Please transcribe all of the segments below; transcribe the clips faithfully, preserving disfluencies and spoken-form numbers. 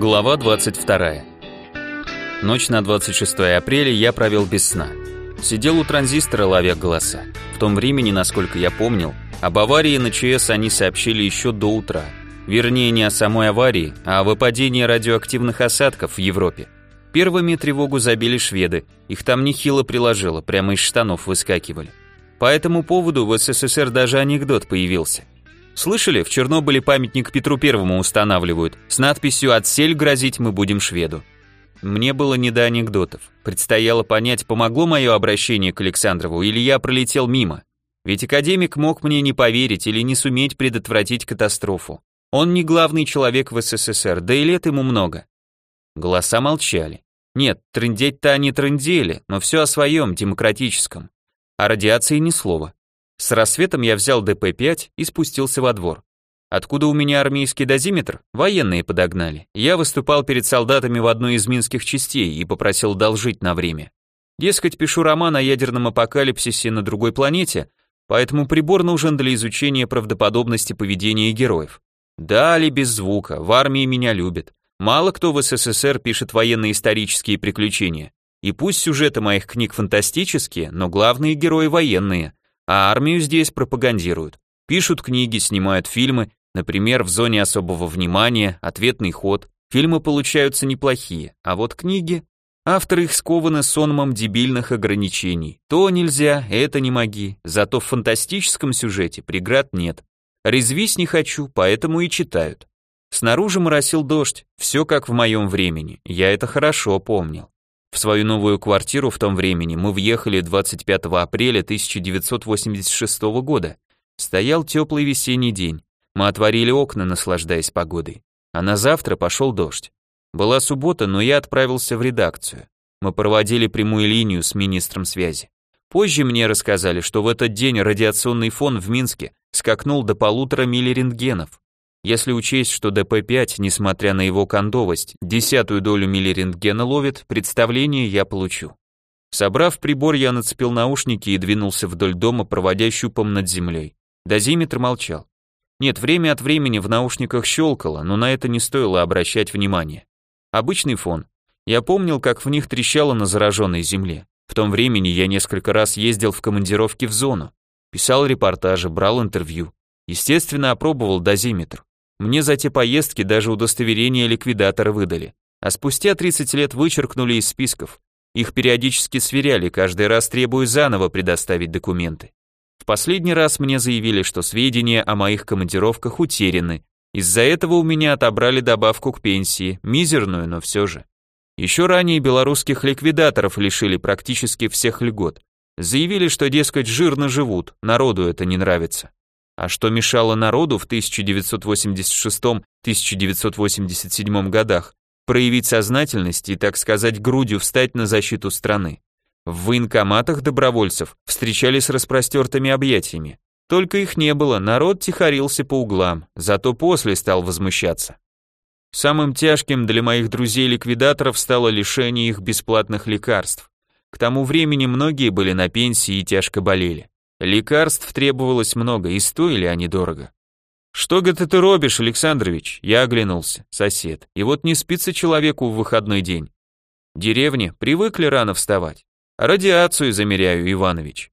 Глава двадцать вторая. Ночь на двадцать шестое апреля я провел без сна. Сидел у транзистора, ловя голоса. В том времени, насколько я помнил, об аварии на ЧАЭС они сообщили еще до утра. Вернее, не о самой аварии, а о выпадении радиоактивных осадков в Европе. Первыми тревогу забили шведы, их там нехило приложило, прямо из штанов выскакивали. По этому поводу в СССР даже анекдот появился. Слышали, в Чернобыле памятник Петру Первому устанавливают с надписью «Отсель грозить мы будем шведу». Мне было не до анекдотов. Предстояло понять, помогло мое обращение к Александрову или я пролетел мимо. Ведь академик мог мне не поверить или не суметь предотвратить катастрофу. Он не главный человек в СССР, да и лет ему много. Голоса молчали. Нет, трындеть-то они трындели, но все о своем, демократическом. О радиации ни слова. С рассветом я взял дэ пэ пять и спустился во двор. Откуда у меня армейский дозиметр? Военные подогнали. Я выступал перед солдатами в одной из минских частей и попросил одолжить на время. Дескать, пишу роман о ядерном апокалипсисе на другой планете, поэтому прибор нужен для изучения правдоподобности поведения героев. Дали без звука, в армии меня любят. Мало кто в СССР пишет военно-исторические приключения. И пусть сюжеты моих книг фантастические, но главные герои военные, а армию здесь пропагандируют. Пишут книги, снимают фильмы, например, «В зоне особого внимания», «Ответный ход». Фильмы получаются неплохие, а вот книги... Авторы их скованы сонмом дебильных ограничений. То нельзя, это не моги, зато в фантастическом сюжете преград нет. Резвись не хочу, поэтому и читают. Снаружи моросил дождь, все как в моем времени, я это хорошо помнил. В свою новую квартиру в том времени мы въехали двадцать пятого апреля тысяча девятьсот восемьдесят шестого года. Стоял теплый весенний день. Мы отворили окна, наслаждаясь погодой. А на завтра пошел дождь. Была суббота, но я отправился в редакцию. Мы проводили прямую линию с министром связи. Позже мне рассказали, что в этот день радиационный фон в Минске скакнул до полутора миллирентгенов. Если учесть, что дэ пэ пять, несмотря на его кондовость, десятую долю миллирентгена ловит, представление я получу. Собрав прибор, я нацепил наушники и двинулся вдоль дома, проводя щупом над землей. Дозиметр молчал. Нет, время от времени в наушниках щелкало, но на это не стоило обращать внимание. Обычный фон. Я помнил, как в них трещало на зараженной земле. В том времени я несколько раз ездил в командировки в зону. Писал репортажи, брал интервью. Естественно, опробовал дозиметр. Мне за те поездки даже удостоверение ликвидатора выдали. А спустя тридцать лет вычеркнули из списков. Их периодически сверяли, каждый раз требуя заново предоставить документы. В последний раз мне заявили, что сведения о моих командировках утеряны. Из-за этого у меня отобрали добавку к пенсии, мизерную, но все же. Еще ранее белорусских ликвидаторов лишили практически всех льгот. Заявили, что, дескать, жирно живут, народу это не нравится. А что мешало народу в тысяча девятьсот восемьдесят шестом — тысяча девятьсот восемьдесят седьмом годах проявить сознательность и, так сказать, грудью встать на защиту страны? В военкоматах добровольцев встречали с распростертыми объятиями. Только их не было, народ тихорился по углам, зато после стал возмущаться. Самым тяжким для моих друзей-ликвидаторов стало лишение их бесплатных лекарств. К тому времени многие были на пенсии и тяжко болели. Лекарств требовалось много, и стоили они дорого. «Что, говорит, ты робишь, Александрович?» Я оглянулся. Сосед. И вот не спится человеку в выходной день. Деревни привыкли рано вставать. Радиацию замеряю, Иванович.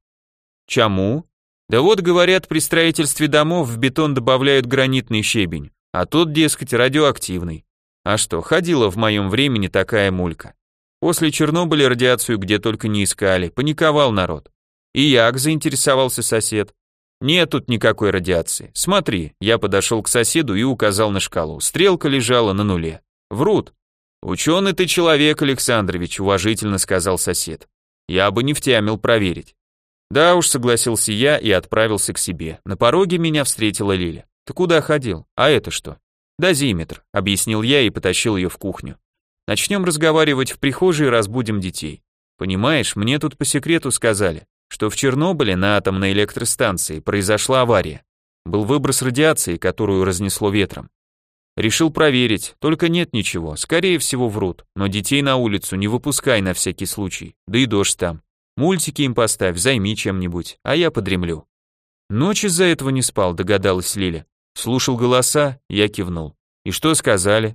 Чему? Да вот, говорят, при строительстве домов в бетон добавляют гранитный щебень, а тот, дескать, радиоактивный. А что, ходила в моем времени такая мулька. После Чернобыля радиацию где только не искали, паниковал народ. И як заинтересовался сосед. Нет тут никакой радиации. Смотри, я подошел к соседу и указал на шкалу. Стрелка лежала на нуле. Врут. Ученый ты человек, Александрович, уважительно сказал сосед. Я бы не втямил проверить. Да уж, согласился я и отправился к себе. На пороге меня встретила Лиля. Ты куда ходил? А это что? Дозиметр, объяснил я и потащил ее в кухню. Начнем разговаривать в прихожей и разбудим детей. Понимаешь, мне тут по секрету сказали, что в Чернобыле на атомной электростанции произошла авария. Был выброс радиации, которую разнесло ветром. Решил проверить, только нет ничего, скорее всего врут, но детей на улицу не выпускай на всякий случай, да и дождь там. Мультики им поставь, займи чем-нибудь, а я подремлю. Ночь из-за этого не спал, догадалась Лиля. Слушал голоса, я кивнул. И что сказали?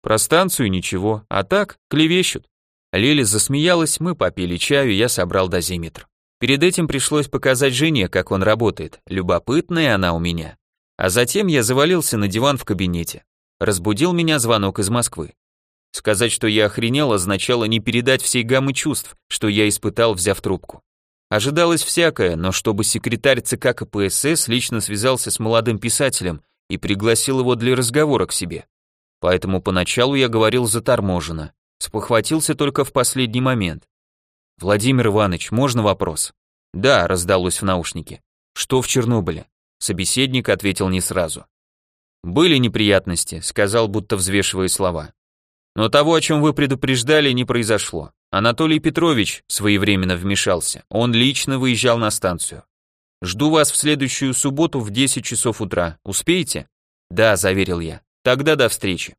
Про станцию ничего, а так клевещут. Лиля засмеялась, мы попили чаю, я собрал дозиметр. Перед этим пришлось показать жене, как он работает. Любопытная она у меня. А затем я завалился на диван в кабинете. Разбудил меня звонок из Москвы. Сказать, что я охренел, означало не передать всей гаммы чувств, что я испытал, взяв трубку. Ожидалось всякое, но чтобы секретарь ЦК КПСС лично связался с молодым писателем и пригласил его для разговора к себе. Поэтому поначалу я говорил заторможенно, спохватился только в последний момент. «Владимир Иванович, можно вопрос?» «Да», раздалось в наушнике. «Что в Чернобыле?» Собеседник ответил не сразу. «Были неприятности», сказал, будто взвешивая слова. «Но того, о чем вы предупреждали, не произошло. Анатолий Петрович своевременно вмешался. Он лично выезжал на станцию. Жду вас в следующую субботу в десять часов утра. Успеете?» «Да», заверил я. «Тогда до встречи».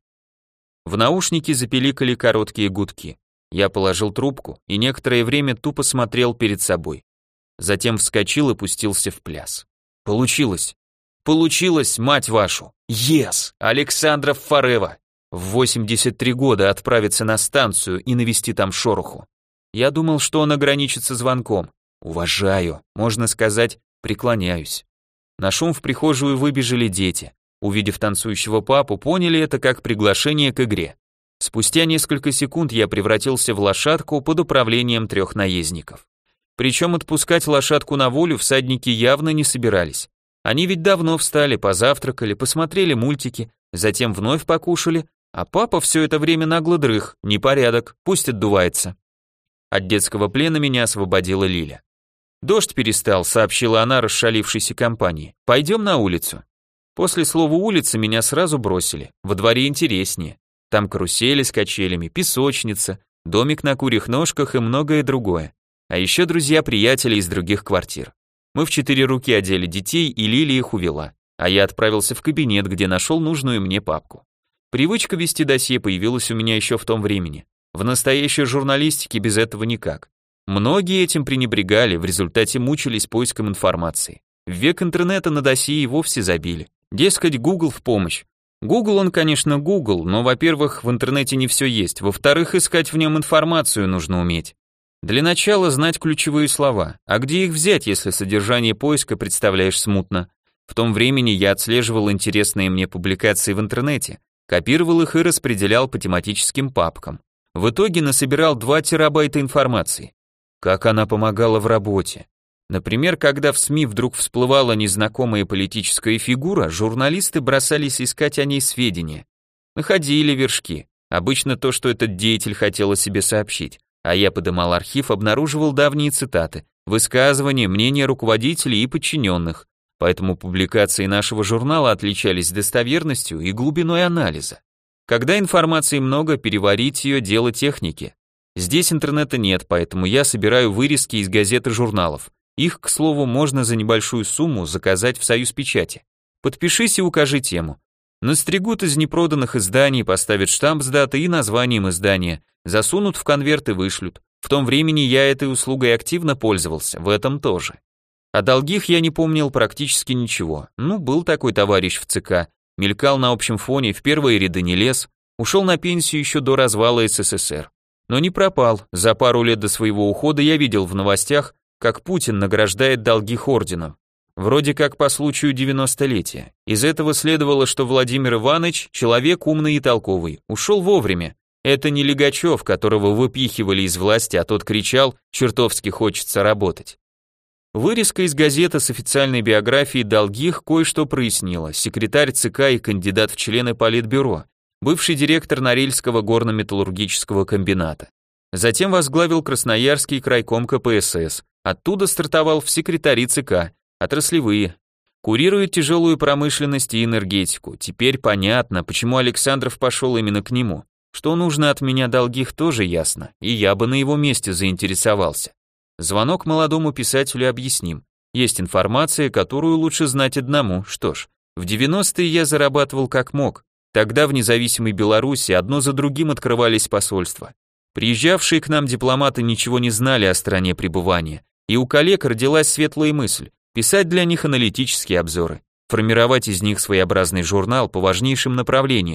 В наушнике запиликали короткие гудки. Я положил трубку и некоторое время тупо смотрел перед собой. Затем вскочил и пустился в пляс. Получилось. Получилось, мать вашу. Yes! Александров Форева. В восемьдесят три года отправиться на станцию и навести там шороху. Я думал, что он ограничится звонком. Уважаю, можно сказать, преклоняюсь. На шум в прихожую выбежали дети. Увидев танцующего папу, поняли это как приглашение к игре. Спустя несколько секунд я превратился в лошадку под управлением трех наездников. Причем отпускать лошадку на волю всадники явно не собирались. Они ведь давно встали, позавтракали, посмотрели мультики, затем вновь покушали, а папа все это время нагло дрых, непорядок, пусть отдувается. От детского плена меня освободила Лиля. «Дождь перестал», — сообщила она расшалившейся компании. «Пойдем на улицу». После слова «улица» меня сразу бросили. Во дворе интереснее. Там карусели с качелями, песочница, домик на курьих ножках и многое другое. А еще друзья-приятели из других квартир. Мы в четыре руки одели детей, и Лили их увела. А я отправился в кабинет, где нашел нужную мне папку. Привычка вести досье появилась у меня еще в том времени. В настоящей журналистике без этого никак. Многие этим пренебрегали, в результате мучились поиском информации. В век интернета на досье и вовсе забили. Дескать, Google в помощь. Google он, конечно, Google, но, во-первых, в интернете не все есть, во-вторых, искать в нем информацию нужно уметь. Для начала знать ключевые слова, а где их взять, если содержание поиска представляешь смутно? В том времени я отслеживал интересные мне публикации в интернете, копировал их и распределял по тематическим папкам. В итоге насобирал два терабайта информации. Как она помогала в работе. Например, когда в СМИ вдруг всплывала незнакомая политическая фигура, журналисты бросались искать о ней сведения. Находили вершки, обычно то, что этот деятель хотел о себе сообщить, а я подымал архив, обнаруживал давние цитаты, высказывания, мнения руководителей и подчиненных, поэтому публикации нашего журнала отличались достоверностью и глубиной анализа. Когда информации много, переварить ее – дело техники. Здесь интернета нет, поэтому я собираю вырезки из газет и журналов. Их, к слову, можно за небольшую сумму заказать в Союзпечати. Подпишись и укажи тему. Настригут из непроданных изданий, поставят штамп с датой и названием издания, засунут в конверт и вышлют. В том времени я этой услугой активно пользовался, в этом тоже. О долгих я не помнил практически ничего. Ну, был такой товарищ в ЦК, мелькал на общем фоне, в первые ряды не лез, ушел на пенсию еще до развала СССР. Но не пропал, за пару лет до своего ухода я видел в новостях, как Путин награждает долгих орденом. Вроде как по случаю девяностолетия. Из этого следовало, что Владимир Иванович человек умный и толковый, ушел вовремя. Это не Лигачев, которого выпихивали из власти, а тот кричал «чертовски хочется работать». Вырезка из газеты с официальной биографией Долгих кое-что прояснила. Секретарь ЦК и кандидат в члены Политбюро, бывший директор Норильского горно-металлургического комбината. Затем возглавил Красноярский крайком КПСС, оттуда стартовал в секретари ЦК, отраслевые. Курирует тяжелую промышленность и энергетику. Теперь понятно, почему Александров пошел именно к нему. Что нужно от меня Долгих, тоже ясно, и я бы на его месте заинтересовался. Звонок молодому писателю объясним. Есть информация, которую лучше знать одному. Что ж, в девяностые я зарабатывал как мог. Тогда в независимой Беларуси одно за другим открывались посольства. Приезжавшие к нам дипломаты ничего не знали о стране пребывания, и у коллег родилась светлая мысль писать для них аналитические обзоры, формировать из них своеобразный журнал по важнейшим направлениям.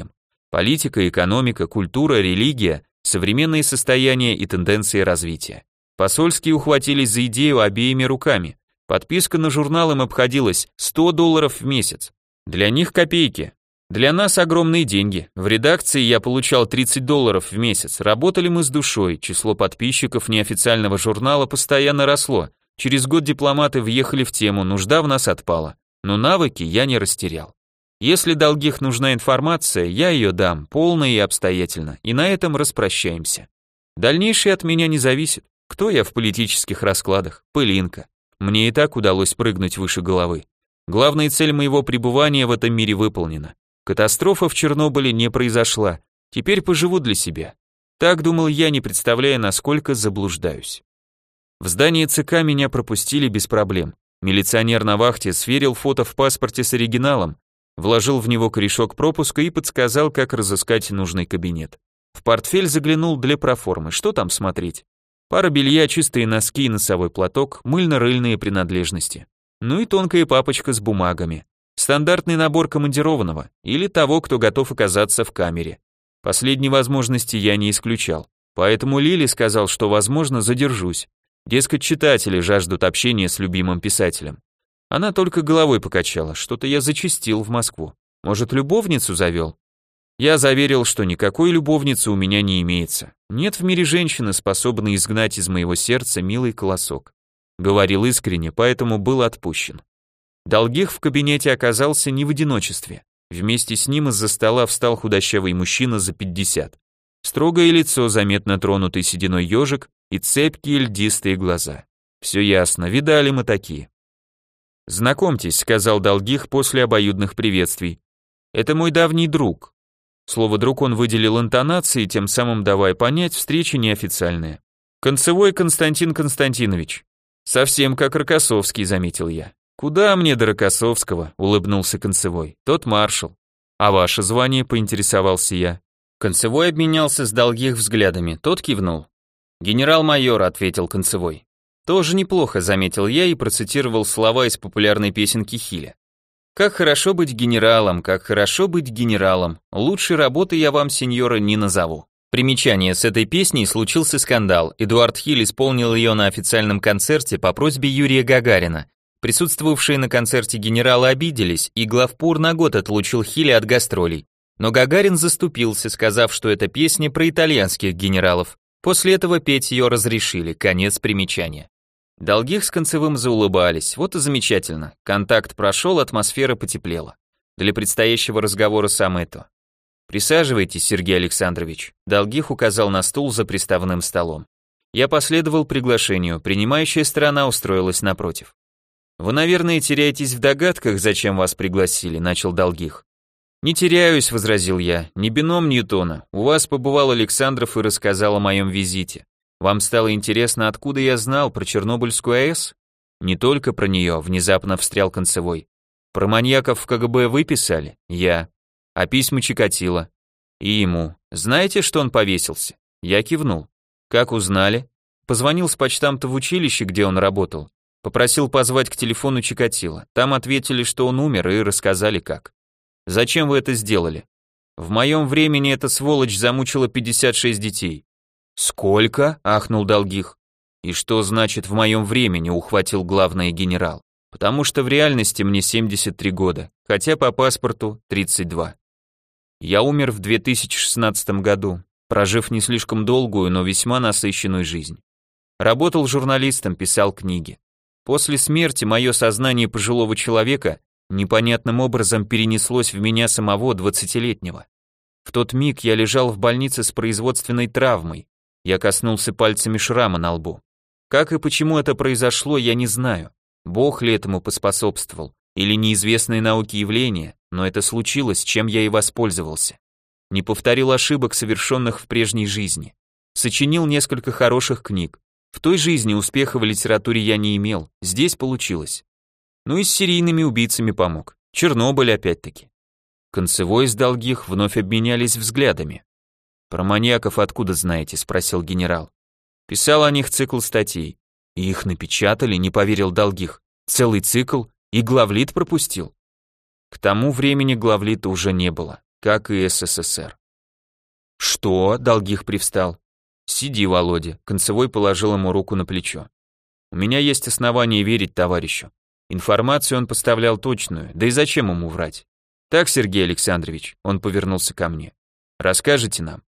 Политика, экономика, культура, религия, современные состояния и тенденции развития. Посольские ухватились за идею обеими руками. Подписка на журнал им обходилась сто долларов в месяц. Для них копейки. Для нас огромные деньги. В редакции я получал тридцать долларов в месяц. Работали мы с душой. Число подписчиков неофициального журнала постоянно росло. Через год дипломаты въехали в тему, нужда в нас отпала. Но навыки я не растерял. Если Долгих нужна информация, я ее дам, полно и обстоятельно, и на этом распрощаемся. Дальнейшее от меня не зависит. Кто я в политических раскладах? Пылинка. Мне и так удалось прыгнуть выше головы. Главная цель моего пребывания в этом мире выполнена. Катастрофа в Чернобыле не произошла. Теперь поживу для себя. Так думал я, не представляя, насколько заблуждаюсь. В здание ЦК меня пропустили без проблем. Милиционер на вахте сверил фото в паспорте с оригиналом, вложил в него корешок пропуска и подсказал, как разыскать нужный кабинет. В портфель заглянул для проформы. Что там смотреть? Пара белья, чистые носки и носовой платок, мыльно-рыльные принадлежности. Ну и тонкая папочка с бумагами. Стандартный набор командированного или того, кто готов оказаться в камере. Последней возможности я не исключал. Поэтому Лили сказал, что, возможно, задержусь. Дескать, читатели жаждут общения с любимым писателем. Она только головой покачала, что-то я зачастил в Москву. Может, любовницу завел? Я заверил, что никакой любовницы у меня не имеется. Нет в мире женщины, способной изгнать из моего сердца милый колосок. Говорил искренне, поэтому был отпущен. Долгих в кабинете оказался не в одиночестве. Вместе с ним из-за стола встал худощавый мужчина за пятьдесят. Строгое лицо, заметно тронутый сединой ежик и цепкие льдистые глаза. Все ясно, видали мы такие. «Знакомьтесь», — сказал Долгих после обоюдных приветствий. «Это мой давний друг». Слово «друг» он выделил интонацией, тем самым давая понять, встреча неофициальная. «Концевой Константин Константинович». «Совсем как Рокоссовский», — заметил я. «Куда мне до Рокоссовского?» — улыбнулся Концевой. «Тот маршал». «А ваше звание?» — поинтересовался я. Концевой обменялся с Долгих взглядами, тот кивнул. «Генерал-майор», — ответил Концевой. «Тоже неплохо», — заметил я и процитировал слова из популярной песенки Хиля. «Как хорошо быть генералом, как хорошо быть генералом. Лучшей работы я вам, сеньора, не назову». Примечание: с этой песней случился скандал. Эдуард Хиль исполнил ее на официальном концерте по просьбе Юрия Гагарина. Присутствовавшие на концерте генералы обиделись, и главпур на год отлучил Хиля от гастролей. Но Гагарин заступился, сказав, что это песня про итальянских генералов. После этого петь ее разрешили. Конец примечания. Долгих с Концевым заулыбались. Вот и замечательно. Контакт прошел, атмосфера потеплела. Для предстоящего разговора самое то. «Присаживайтесь, Сергей Александрович», — Долгих указал на стул за приставным столом. Я последовал приглашению, принимающая сторона устроилась напротив. «Вы, наверное, теряетесь в догадках, зачем вас пригласили», — начал Долгих. «Не теряюсь», — возразил я, — «не бином Ньютона. У вас побывал Александров и рассказал о моем визите. Вам стало интересно, откуда я знал про Чернобыльскую АЭС?» «Не только про нее», — внезапно встрял Концевой. «Про маньяков в КГБ вы писали?» «Я». «А письма Чикатило?» «И ему. Знаете, что он повесился?» Я кивнул. «Как узнали?» Позвонил с почтамта в училище, где он работал. Попросил позвать к телефону Чикатило. Там ответили, что он умер, и рассказали как. «Зачем вы это сделали?» «В моем времени эта сволочь замучила пятьдесят шесть детей». «Сколько?» — ахнул Долгих. «И что значит в моем времени?» — ухватил главный генерал. «Потому что в реальности мне семьдесят три года, хотя по паспорту тридцать два. Я умер в две тысячи шестнадцатом году, прожив не слишком долгую, но весьма насыщенную жизнь. Работал журналистом, писал книги. После смерти мое сознание пожилого человека непонятным образом перенеслось в меня самого двадцатилетнего. В тот миг я лежал в больнице с производственной травмой. Я коснулся пальцами шрама на лбу. Как и почему это произошло, я не знаю. Бог ли этому поспособствовал, или неизвестные науке явления, но это случилось, чем я и воспользовался. Не повторил ошибок, совершенных в прежней жизни. Сочинил несколько хороших книг. В той жизни успеха в литературе я не имел, здесь получилось. Ну и с серийными убийцами помог. Чернобыль опять-таки. Концевой с Долгих вновь обменялись взглядами. «Про маньяков откуда знаете?» — спросил генерал. Писал о них цикл статей. И их напечатали, не поверил Долгих. Целый цикл, и главлит пропустил. К тому времени главлита уже не было, как и СССР. Что? Долгих привстал. Сиди, Володя. Концевой положил ему руку на плечо. У меня есть основания верить товарищу. Информацию он поставлял точную, да и зачем ему врать? Так, Сергей Александрович, он повернулся ко мне. Расскажете нам?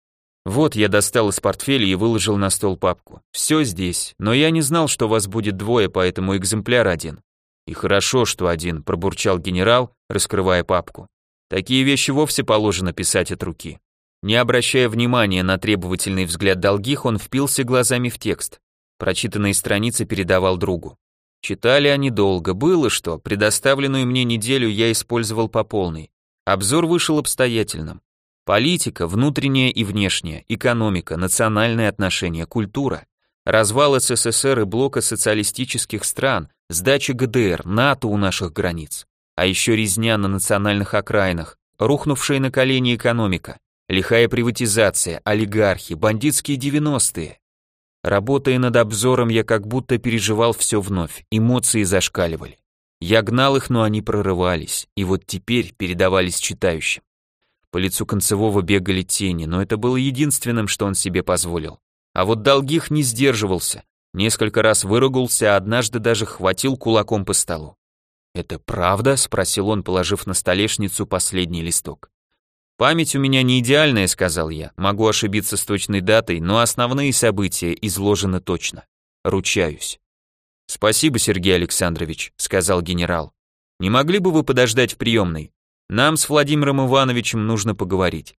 Вот я достал из портфеля и выложил на стол папку. Все здесь, но я не знал, что вас будет двое, поэтому экземпляр один. И хорошо, что один, пробурчал генерал, раскрывая папку. Такие вещи вовсе положено писать от руки. Не обращая внимания на требовательный взгляд Долгих, он впился глазами в текст. Прочитанные страницы передавал другу. Читали они долго, было что, предоставленную мне неделю я использовал по полной. Обзор вышел обстоятельным. Политика, внутренняя и внешняя, экономика, национальные отношения, культура, развал СССР и блока социалистических стран, сдача ГДР, НАТО у наших границ, а еще резня на национальных окраинах, рухнувшая на колени экономика, лихая приватизация, олигархи, бандитские девяностые. Работая над обзором, я как будто переживал все вновь, эмоции зашкаливали. Я гнал их, но они прорывались, и вот теперь передавались читающим. По лицу Концевого бегали тени, но это было единственным, что он себе позволил. А вот Долгих не сдерживался, несколько раз выругался, а однажды даже хватил кулаком по столу. «Это правда?» — спросил он, положив на столешницу последний листок. «Память у меня не идеальная», — сказал я, могу ошибиться с точной датой, но основные события изложены точно. Ручаюсь. «Спасибо, Сергей Александрович», — сказал генерал. «Не могли бы вы подождать в приемной? Нам с Владимиром Ивановичем нужно поговорить».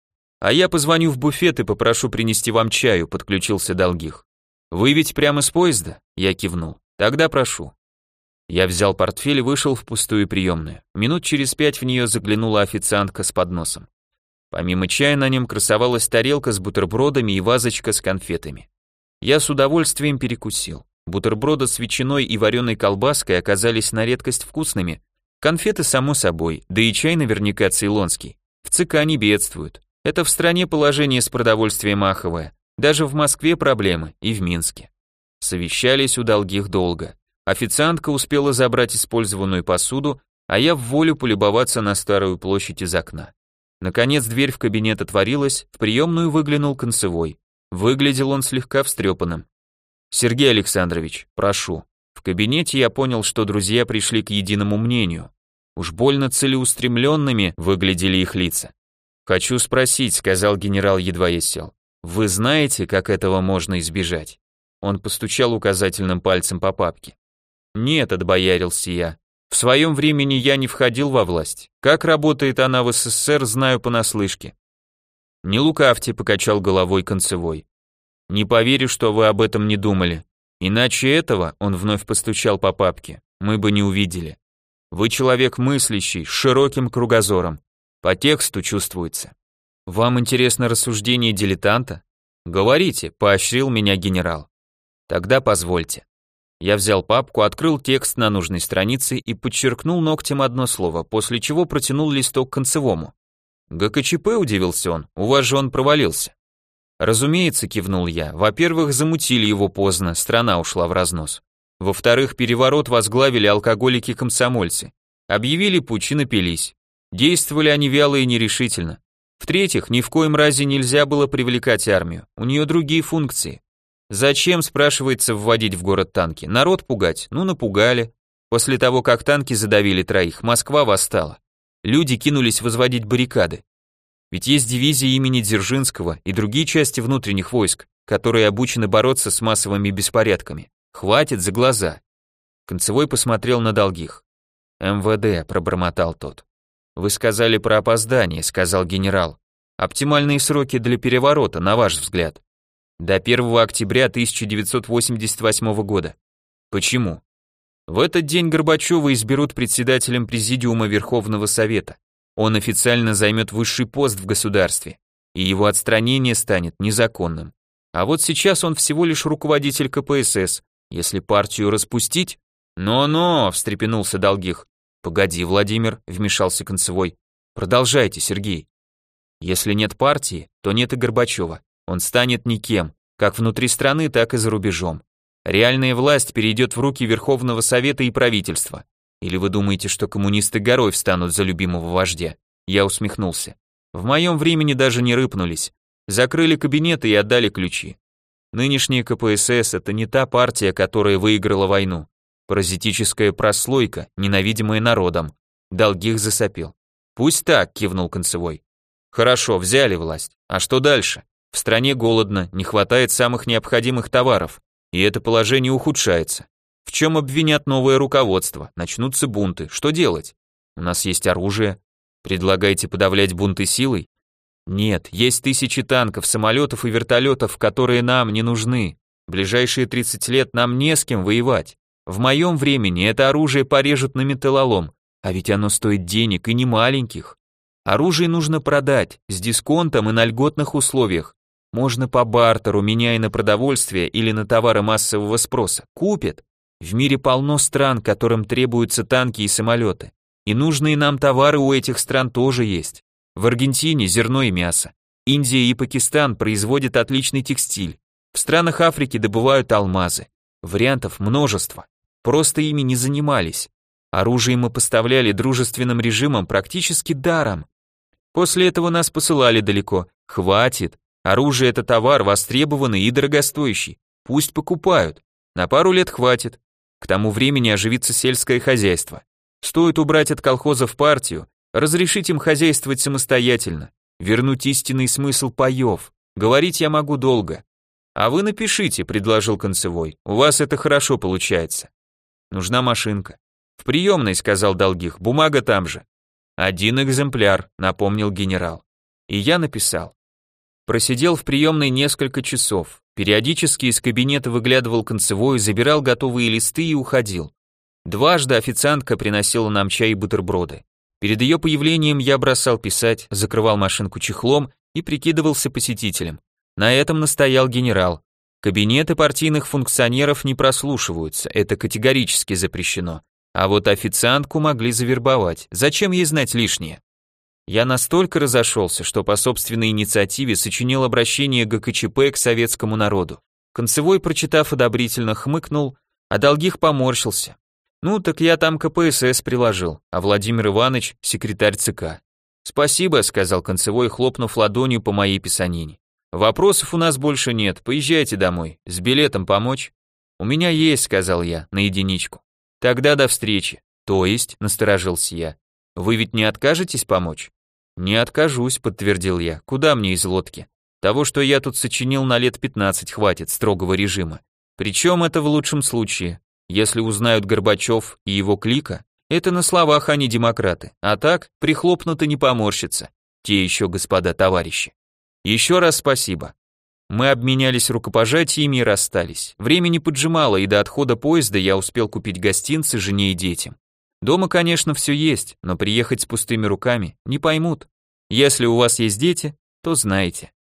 «А я позвоню в буфет и попрошу принести вам чаю», — подключился Долгих. «Вы ведь прямо с поезда?» — я кивнул. «Тогда прошу». Я взял портфель и вышел в пустую приемную. Минут через пять в нее заглянула официантка с подносом. Помимо чая на нем красовалась тарелка с бутербродами и вазочка с конфетами. Я с удовольствием перекусил. Бутерброды с ветчиной и вареной колбаской оказались на редкость вкусными. Конфеты, само собой, да и чай наверняка цейлонский. В ЦК не бедствуют. Это в стране положение с продовольствием аховое. Даже в Москве проблемы, и в Минске. Совещались у Долгих долго. Официантка успела забрать использованную посуду, а я в волю полюбоваться на старую площадь из окна. Наконец дверь в кабинет отворилась, в приемную выглянул Концевой. Выглядел он слегка встрепанным. «Сергей Александрович, прошу». В кабинете я понял, что друзья пришли к единому мнению. Уж больно целеустремленными выглядели их лица. «Хочу спросить», — сказал генерал, едва я сел. «Вы знаете, как этого можно избежать?» Он постучал указательным пальцем по папке. «Нет», — отбоярился я. «В своем времени я не входил во власть. Как работает она в СССР, знаю понаслышке». «Не лукавьте», — покачал головой Концевой. «Не поверю, что вы об этом не думали. Иначе этого, он вновь постучал по папке, мы бы не увидели. Вы человек мыслящий, с широким кругозором. По тексту чувствуется. Вам интересно рассуждение дилетанта? Говорите, поощрил меня генерал. Тогда позвольте». Я взял папку, открыл текст на нужной странице и подчеркнул ногтем одно слово, после чего протянул листок Концевому. «ГКЧП», удивился он, у вас же он провалился. «Разумеется», кивнул я, во-первых, замутили его поздно, страна ушла в разнос. Во-вторых, переворот возглавили алкоголики-комсомольцы. Объявили путч и напились. Действовали они вяло и нерешительно. В-третьих, ни в коем разе нельзя было привлекать армию, у нее другие функции. Зачем, спрашивается, вводить в город танки? Народ пугать? Ну, напугали. После того, как танки задавили троих, Москва восстала. Люди кинулись возводить баррикады. Ведь есть дивизии имени Дзержинского и другие части внутренних войск, которые обучены бороться с массовыми беспорядками. Хватит за глаза. Концевой посмотрел на Долгих. «МВД», пробормотал тот. «Вы сказали про опоздание», сказал генерал. «Оптимальные сроки для переворота, на ваш взгляд?» «До первого октября тысяча девятьсот восемьдесят восьмого года». «Почему?» «В этот день Горбачева изберут председателем Президиума Верховного Совета. Он официально займет высший пост в государстве, и его отстранение станет незаконным. А вот сейчас он всего лишь руководитель ка пэ эс эс. Если партию распустить...» «Но-но», встрепенулся Долгих. «Погоди, Владимир», вмешался Концевой. «Продолжайте, Сергей». «Если нет партии, то нет и Горбачева. Он станет никем, как внутри страны, так и за рубежом. Реальная власть перейдет в руки Верховного Совета и правительства. Или вы думаете, что коммунисты горой встанут за любимого вождя?» Я усмехнулся. В моем времени даже не рыпнулись. Закрыли кабинеты и отдали ключи. Нынешняя ка пэ эс эс это не та партия, которая выиграла войну. Паразитическая прослойка, ненавидимая народом. Долгих засопел. Пусть так, кивнул Концевой. Хорошо, взяли власть. А что дальше? В стране голодно, не хватает самых необходимых товаров, и это положение ухудшается. В чем обвинят новое руководство? Начнутся бунты. Что делать? У нас есть оружие. Предлагаете подавлять бунты силой? Нет, есть тысячи танков, самолетов и вертолетов, которые нам не нужны. В ближайшие тридцать лет нам не с кем воевать. В моем времени это оружие порежут на металлолом, а ведь оно стоит денег и не маленьких. Оружие нужно продать, с дисконтом и на льготных условиях. Можно по бартеру, меняя на продовольствие или на товары массового спроса. Купят. В мире полно стран, которым требуются танки и самолеты. И нужные нам товары у этих стран тоже есть. В Аргентине зерно и мясо. Индия и Пакистан производят отличный текстиль. В странах Африки добывают алмазы. Вариантов множество. Просто ими не занимались. Оружие мы поставляли дружественным режимам практически даром. После этого нас посылали далеко. Хватит. Оружие это товар востребованный и дорогостоящий. Пусть покупают. На пару лет хватит. К тому времени оживится сельское хозяйство. Стоит убрать от колхозов партию, разрешить им хозяйствовать самостоятельно, вернуть истинный смысл паев. Говорить я могу долго. А вы напишите, предложил Концевой. У вас это хорошо получается. Нужна машинка. В приемной, сказал Долгих, бумага там же. Один экземпляр, напомнил генерал. И я написал. Просидел в приемной несколько часов. Периодически из кабинета выглядывал Концевой, забирал готовые листы и уходил. Дважды официантка приносила нам чай и бутерброды. Перед ее появлением я бросал писать, закрывал машинку чехлом и прикидывался посетителем. На этом настоял генерал. Кабинеты партийных функционеров не прослушиваются, это категорически запрещено. А вот официантку могли завербовать. Зачем ей знать лишнее? Я настолько разошелся, что по собственной инициативе сочинил обращение гэ ка че пэ к советскому народу. Концевой, прочитав, одобрительно хмыкнул, а Долгих поморщился. Ну, так я там ка пэ эс эс приложил, а Владимир Иванович — секретарь ЦК. Спасибо, сказал Концевой, хлопнув ладонью по моей писанине. Вопросов у нас больше нет, поезжайте домой. С билетом помочь? У меня есть, сказал я, на единичку. Тогда до встречи. То есть, насторожился я. Вы ведь не откажетесь помочь? Не откажусь, подтвердил я. Куда мне из лодки? Того, что я тут сочинил, на лет пятнадцать хватит строгого режима. Причем это в лучшем случае. Если узнают Горбачев и его клика, это на словах они демократы, а так прихлопнуто не поморщится. Те еще господа товарищи. Еще раз спасибо. Мы обменялись рукопожатиями и расстались. Времени поджимало, и до отхода поезда я успел купить гостинцы жене и детям. Дома, конечно, все есть, но приехать с пустыми руками не поймут. Если у вас есть дети, то знайте.